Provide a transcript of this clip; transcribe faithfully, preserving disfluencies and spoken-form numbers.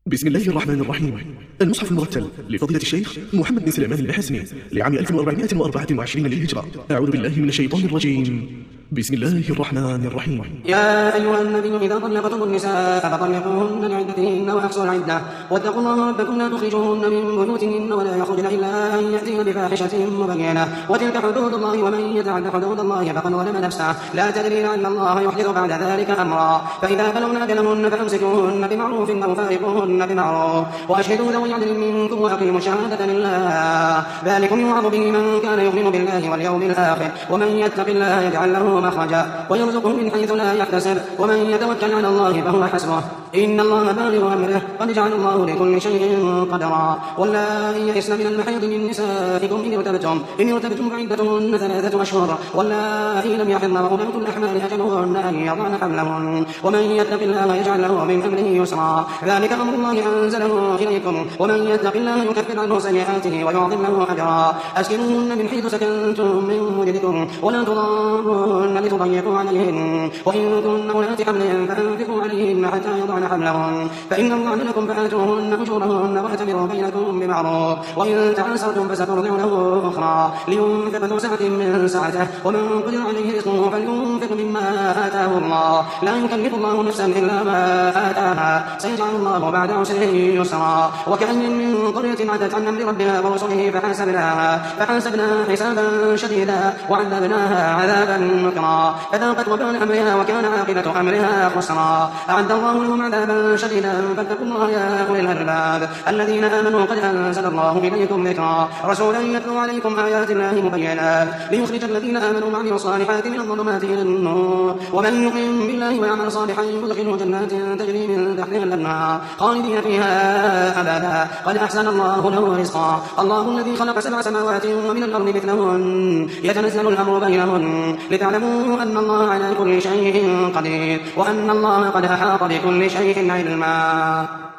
بسم الله الرحمن الرحيم. المصحف المرتل لفضيلة الشيخ محمد بن سليمان المحاسني لعام ألف وأربعمائة وأربعة وعشرين للهجرة. أعوذ بالله من الشيطان الرجيم. بسم الله الرحمن الرحيم. يا أيها النبي إذا طلقتم النساء فطلقوهن لعدتهن وأحصوا العدة واتقوا الله ربكم لا تخرجوهن من بيوتهن ولا يخرجن إلا أن يأتين بفاحشة مبينة وتلك حدود الله ومن يتعد حدود الله فقد ظلم نفسه لا تدري لعل الله يحدث بعد ذلك أمرا فإذا بلغن أجلهن فأمسكوهن بمعروف أو فارقوهن بمعروف وأشهدوا ذوي عدل منكم وأقيموا الشهادة لله ذلكم يوعظ به من كان يؤمن بالله واليوم الآخر ومن يتق الله يجعل له مخرجا ويرزقه من حيث لا يحتسب ومن يتوكل على الله فهو حسبه إن الله بالغ أمره قد جعل الله لكل شيء قدرا. واللائي يئسن من المحيض من نسائكم إن ارتبتم إن ارتبتم فعدتهن ثلاثة أشهر واللائي لم يحضن وأولاة الأحمال أجلهن أن يضعن حملهن ومن يتق الله يجعل له من أمره يسرا ذلك أمر الله أنزله إليكم ومن يتق الله يكفر عنه سيئاته ويعظم له أجرا. أسكنوهن من حيث سكنتم من وجدكم ولا تضاروهن لتضيقوا عليهن وإن كن أولات حمل فأنفقوا عليهن حتى يضعن حملهن فإن الله لكم فآتوهن أجورهن واعتبروا بينكم بمعروف وإن تعاسرتم فسترضع له أخرى لينفق ذو سعة من سعته ومن قدر عليه رزقه فلينفق مما آتاه الله لا يكلف الله نفسا إلا ما آتاها سيجعل الله بعد عسر يسرا. وكأين من قرية عتت عن أمر ربها ورسله فحاسبناها فحاسبناها حسابا شديدا وعذبناها عذابا نكرا فذاقت وبال أمرها وكان عاقبة أمرها خسرا. أعد الله لهم عذابا شديدا فاتقوا الله يا أولي الألباب الذين آمنوا قد أنزل الله إليكم ذكرا رسولا يتلو عليكم آيات الله مبينات ليخرج الذين آمنوا وعملوا الصالحات من الظلمات إلى النور ومن يؤمن بالله ويعمل صالحا يدخله جنات تجري من تحتها الأنهار خالدين فيها أبدا قد أحسن الله له رزقا. الله الذي خلق سبع سماوات ومن الأرض مثلهن يتنزل الأمر بينهن لتعلموا أن الله على كل شيء قدير وأن الله قد أحاط بكل شيء علما.